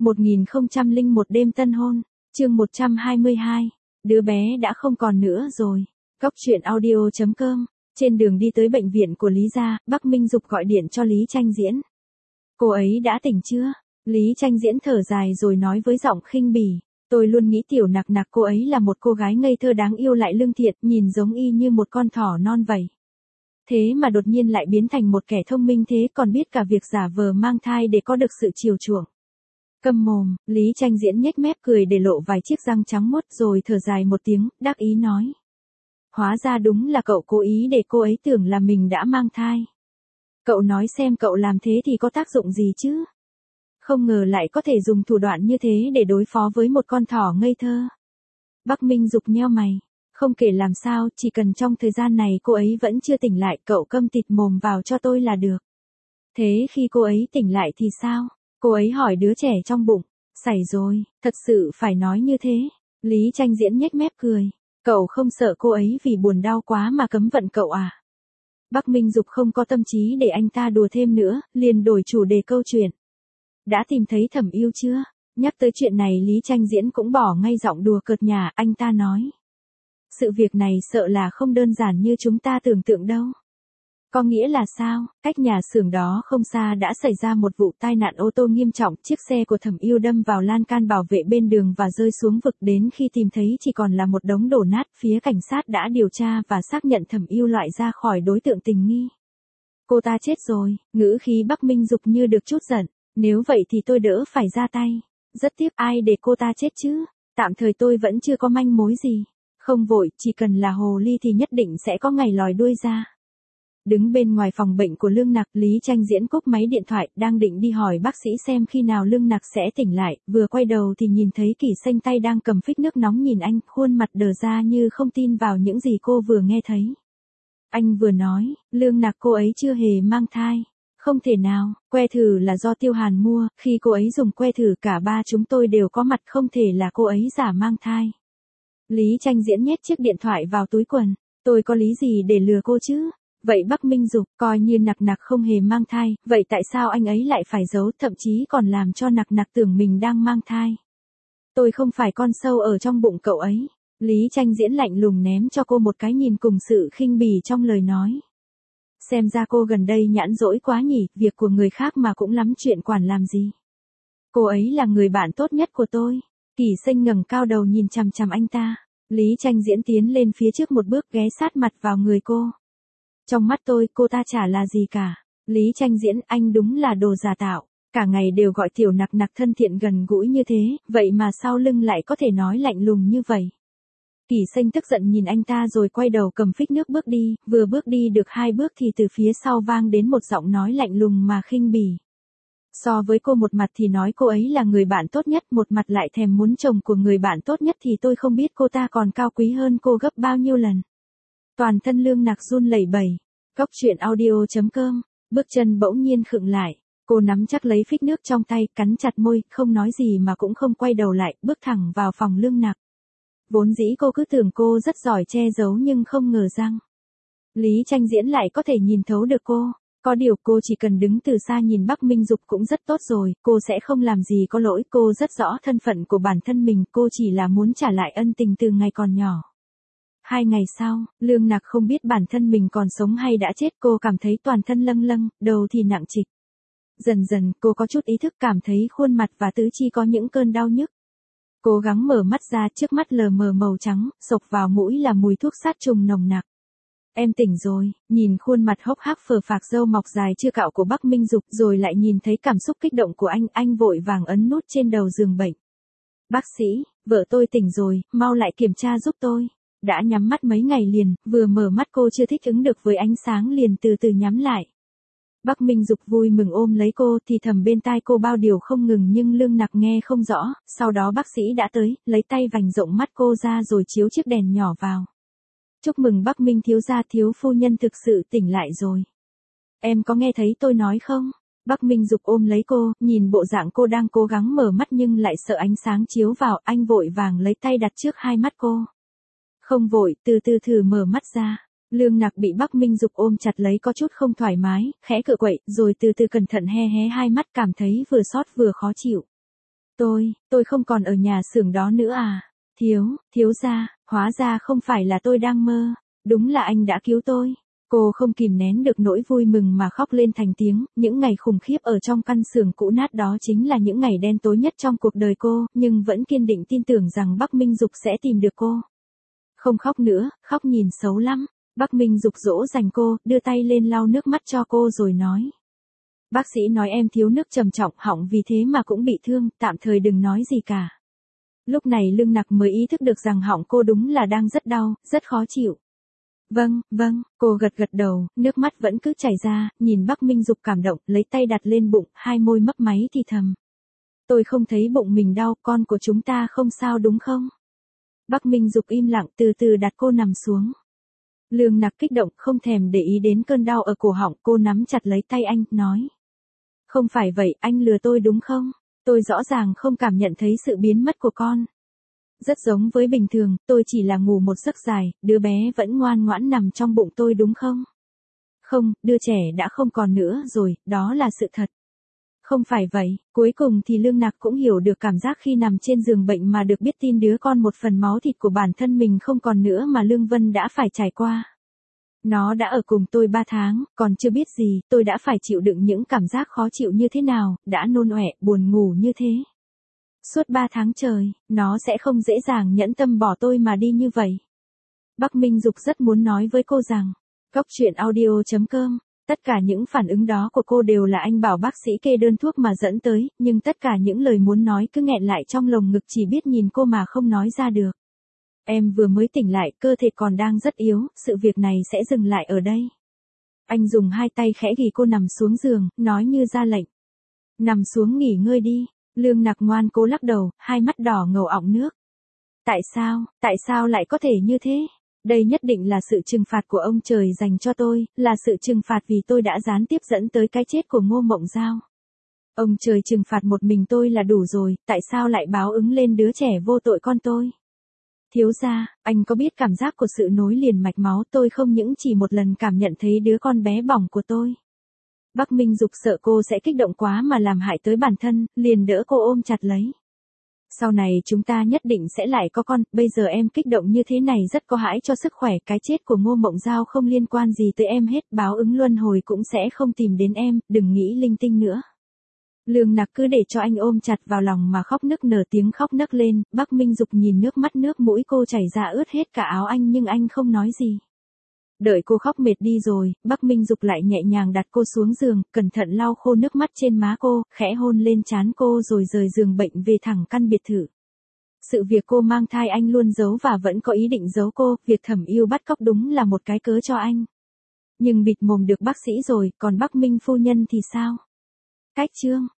1001 đêm tân hôn, chương 122, đứa bé đã không còn nữa rồi. Cóc truyện audio.com, trên đường đi tới bệnh viện của Lý gia, Bắc Minh Dục gọi điện cho Lý Tranh Diễn. Cô ấy đã tỉnh chưa? Lý Tranh Diễn thở dài rồi nói với giọng khinh bỉ. Tôi luôn nghĩ Tiểu Nặc Nặc cô ấy là một cô gái ngây thơ đáng yêu lại lương thiện, nhìn giống y như một con thỏ non vậy. Thế mà đột nhiên lại biến thành một kẻ thông minh thế, còn biết cả việc giả vờ mang thai để có được sự chiều chuộng. Câm mồm, Lý Tranh Diễn nhếch mép cười để lộ vài chiếc răng trắng muốt rồi thở dài một tiếng, đắc ý nói. Hóa ra đúng là cậu cố ý để cô ấy tưởng là mình đã mang thai. Cậu nói xem cậu làm thế thì có tác dụng gì chứ? Không ngờ lại có thể dùng thủ đoạn như thế để đối phó với một con thỏ ngây thơ. Bắc Minh Dục nheo mày. Không kể làm sao, chỉ cần trong thời gian này cô ấy vẫn chưa tỉnh lại, cậu câm tịt mồm vào cho tôi là được. Thế khi cô ấy tỉnh lại thì sao? Cô ấy hỏi đứa trẻ trong bụng. Xảy rồi, thật sự phải nói như thế. Lý Tranh Diễn nhếch mép cười. Cậu không sợ cô ấy vì buồn đau quá mà cấm vận cậu à? Bắc Minh Dục không có tâm trí để anh ta đùa thêm nữa, liền đổi chủ đề câu chuyện. Đã tìm thấy Thẩm Yêu chưa? Nhắc tới chuyện này Lý Tranh Diễn cũng bỏ ngay giọng đùa cợt nhả, anh ta nói. Sự việc này sợ là không đơn giản như chúng ta tưởng tượng đâu. Có nghĩa là sao? Cách nhà xưởng đó không xa đã xảy ra một vụ tai nạn ô tô nghiêm trọng, chiếc xe của Thẩm Yêu đâm vào lan can bảo vệ bên đường và rơi xuống vực, đến khi tìm thấy chỉ còn là một đống đổ nát, phía cảnh sát đã điều tra và xác nhận Thẩm Yêu loại ra khỏi đối tượng tình nghi. Cô ta chết rồi, ngữ khí Bắc Minh Dục như được chút giận, nếu vậy thì tôi đỡ phải ra tay. Rất tiếc, ai để cô ta chết chứ? Tạm thời tôi vẫn chưa có manh mối gì. Không vội, chỉ cần là hồ ly thì nhất định sẽ có ngày lòi đuôi ra. Đứng bên ngoài phòng bệnh của Lương Nặc, Lý Tranh Diễn cúp máy điện thoại, đang định đi hỏi bác sĩ xem khi nào Lương Nặc sẽ tỉnh lại, vừa quay đầu thì nhìn thấy Kỷ Xanh tay đang cầm phích nước nóng nhìn anh, khuôn mặt đờ ra như không tin vào những gì cô vừa nghe thấy. Anh vừa nói, Lương Nặc cô ấy chưa hề mang thai. Không thể nào, que thử là do Tiêu Hàn mua, khi cô ấy dùng que thử cả ba chúng tôi đều có mặt, không thể là cô ấy giả mang thai. Lý Tranh Diễn nhét chiếc điện thoại vào túi quần, tôi có lý gì để lừa cô chứ? Vậy Bắc Minh Dục coi như Nặc Nặc không hề mang thai, vậy tại sao anh ấy lại phải giấu, thậm chí còn làm cho Nặc Nặc tưởng mình đang mang thai? Tôi không phải con sâu ở trong bụng cậu ấy. Lý Tranh Diễn lạnh lùng ném cho cô một cái nhìn cùng sự khinh bỉ trong lời nói. Xem ra cô gần đây nhãn dỗi quá nhỉ, việc của người khác mà cũng lắm chuyện quản làm gì. Cô ấy là người bạn tốt nhất của tôi. Kỷ Xanh ngẩng cao đầu nhìn chằm chằm anh ta. Lý Tranh Diễn tiến lên phía trước một bước ghé sát mặt vào người cô. Trong mắt tôi cô ta chả là gì cả. Lý Tranh Diễn, anh đúng là đồ giả tạo. Cả ngày đều gọi Tiểu Nặc Nặc thân thiện gần gũi như thế, vậy mà sau lưng lại có thể nói lạnh lùng như vậy. Kỷ Xanh tức giận nhìn anh ta rồi quay đầu cầm phích nước bước đi, vừa bước đi được 2 bước thì từ phía sau vang đến một giọng nói lạnh lùng mà khinh bỉ. So với cô một mặt thì nói cô ấy là người bạn tốt nhất, một mặt lại thèm muốn chồng của người bạn tốt nhất thì tôi không biết cô ta còn cao quý hơn cô gấp bao nhiêu lần. Toàn thân Lương Nặc run lẩy bẩy. Cóc truyện audio.com, bước chân bỗng nhiên khựng lại. Cô nắm chắc lấy phích nước trong tay, cắn chặt môi, không nói gì mà cũng không quay đầu lại, bước thẳng vào phòng Lương Nặc. Vốn dĩ cô cứ tưởng cô rất giỏi che giấu nhưng không ngờ rằng Lý Tranh Diễn lại có thể nhìn thấu được cô. Có điều cô chỉ cần đứng từ xa nhìn Bắc Minh Dục cũng rất tốt rồi, cô sẽ không làm gì có lỗi, cô rất rõ thân phận của bản thân mình, cô chỉ là muốn trả lại ân tình từ ngày còn nhỏ. 2 ngày sau, Lương Nặc không biết bản thân mình còn sống hay đã chết, cô cảm thấy toàn thân lâng lâng, đầu thì nặng trịch. Dần dần cô có chút ý thức, cảm thấy khuôn mặt và tứ chi có những cơn đau nhức. Cố gắng mở mắt ra, trước mắt lờ mờ màu trắng, xộc vào mũi là mùi thuốc sát trùng nồng nặc. Em tỉnh rồi, nhìn khuôn mặt hốc hác phờ phạc râu mọc dài chưa cạo của Bắc Minh Dục rồi lại nhìn thấy cảm xúc kích động của anh vội vàng ấn nút trên đầu giường bệnh. Bác sĩ, vợ tôi tỉnh rồi, mau lại kiểm tra giúp tôi. Đã nhắm mắt mấy ngày liền, vừa mở mắt cô chưa thích ứng được với ánh sáng liền từ từ nhắm lại. Bắc Minh Dục vui mừng ôm lấy cô thì thầm bên tai cô bao điều không ngừng nhưng Lương Nặc nghe không rõ, sau đó bác sĩ đã tới, lấy tay vành rộng mắt cô ra rồi chiếu chiếc đèn nhỏ vào. Chúc mừng Bắc Minh thiếu gia, thiếu phu nhân thực sự tỉnh lại rồi. Em có nghe thấy tôi nói không? Bắc Minh Dục ôm lấy cô, nhìn bộ dạng cô đang cố gắng mở mắt nhưng lại sợ ánh sáng chiếu vào, anh vội vàng lấy tay đặt trước hai mắt cô. Không vội, từ từ thử mở mắt ra. Lương Nặc bị Bắc Minh Dục ôm chặt lấy có chút không thoải mái, khẽ cựa quậy, rồi từ từ cẩn thận hé hé hai mắt, cảm thấy vừa xót vừa khó chịu. Tôi không còn ở nhà xưởng đó nữa à? Thiếu gia, hóa ra không phải là tôi đang mơ. Đúng là anh đã cứu tôi. Cô không kìm nén được nỗi vui mừng mà khóc lên thành tiếng, những ngày khủng khiếp ở trong căn xưởng cũ nát đó chính là những ngày đen tối nhất trong cuộc đời cô, nhưng vẫn kiên định tin tưởng rằng Bắc Minh Dục sẽ tìm được cô. Không khóc nữa, khóc nhìn xấu lắm. Bắc Minh Dục dỗ dành cô, đưa tay lên lau nước mắt cho cô rồi nói. Bác sĩ nói em thiếu nước trầm trọng họng vì thế mà cũng bị thương, tạm thời đừng nói gì cả. Lúc này Lương Nặc mới ý thức được rằng họng cô đúng là đang rất đau, rất khó chịu. Vâng, cô gật đầu, nước mắt vẫn cứ chảy ra, nhìn Bắc Minh Dục cảm động, lấy tay đặt lên bụng, hai môi mấp máy thì thầm. Tôi không thấy bụng mình đau, con của chúng ta không sao đúng không? Bắc Minh Dục im lặng từ từ đặt cô nằm xuống. Lương Nặc kích động không thèm để ý đến cơn đau ở cổ họng, cô nắm chặt lấy tay anh, nói. Không phải vậy, anh lừa tôi đúng không? Tôi rõ ràng không cảm nhận thấy sự biến mất của con. Rất giống với bình thường, tôi chỉ là ngủ một giấc dài, đứa bé vẫn ngoan ngoãn nằm trong bụng tôi đúng không? Không, đứa trẻ đã không còn nữa rồi, đó là sự thật. Không phải vậy, cuối cùng thì Lương Nặc cũng hiểu được cảm giác khi nằm trên giường bệnh mà được biết tin đứa con một phần máu thịt của bản thân mình không còn nữa mà Lương Vân đã phải trải qua. Nó đã ở cùng tôi 3 tháng, còn chưa biết gì, tôi đã phải chịu đựng những cảm giác khó chịu như thế nào, đã nôn ọe, buồn ngủ như thế. Suốt 3 tháng trời, nó sẽ không dễ dàng nhẫn tâm bỏ tôi mà đi như vậy. Bắc Minh Dục rất muốn nói với cô rằng, coctruyện.audio.com, tất cả những phản ứng đó của cô đều là anh bảo bác sĩ kê đơn thuốc mà dẫn tới, nhưng tất cả những lời muốn nói cứ nghẹn lại trong lồng ngực chỉ biết nhìn cô mà không nói ra được. Em vừa mới tỉnh lại, cơ thể còn đang rất yếu, sự việc này sẽ dừng lại ở đây. Anh dùng hai tay khẽ ghì cô nằm xuống giường, nói như ra lệnh. Nằm xuống nghỉ ngơi đi. Lương Nặc ngoan cố lắc đầu, hai mắt đỏ ngầu ọng nước. Tại sao lại có thể như thế? Đây nhất định là sự trừng phạt của ông trời dành cho tôi, là sự trừng phạt vì tôi đã gián tiếp dẫn tới cái chết của Ngô Mộng Giao. Ông trời trừng phạt một mình tôi là đủ rồi, tại sao lại báo ứng lên đứa trẻ vô tội con tôi? Thiếu gia, anh có biết cảm giác của sự nối liền mạch máu tôi không những chỉ một lần cảm nhận thấy đứa con bé bỏng của tôi. Bắc Minh Dục sợ cô sẽ kích động quá mà làm hại tới bản thân, liền đỡ cô ôm chặt lấy. Sau này chúng ta nhất định sẽ lại có con, bây giờ em kích động như thế này rất có hại cho sức khỏe, cái chết của Ngô Mộng Giao không liên quan gì tới em hết, báo ứng luân hồi cũng sẽ không tìm đến em, đừng nghĩ linh tinh nữa. Lương Nặc cứ để cho anh ôm chặt vào lòng mà khóc nức nở, tiếng khóc nấc lên, Bắc Minh Dục nhìn nước mắt nước mũi cô chảy ra ướt hết cả áo anh nhưng anh không nói gì. Đợi cô khóc mệt đi rồi, Bắc Minh Dục lại nhẹ nhàng đặt cô xuống giường, cẩn thận lau khô nước mắt trên má cô, khẽ hôn lên trán cô rồi rời giường bệnh về thẳng căn biệt thự. Sự việc cô mang thai anh luôn giấu và vẫn có ý định giấu cô, việc Thẩm Yêu bắt cóc đúng là một cái cớ cho anh. Nhưng bịt mồm được bác sĩ rồi, còn Bắc Minh phu nhân thì sao? Cách chương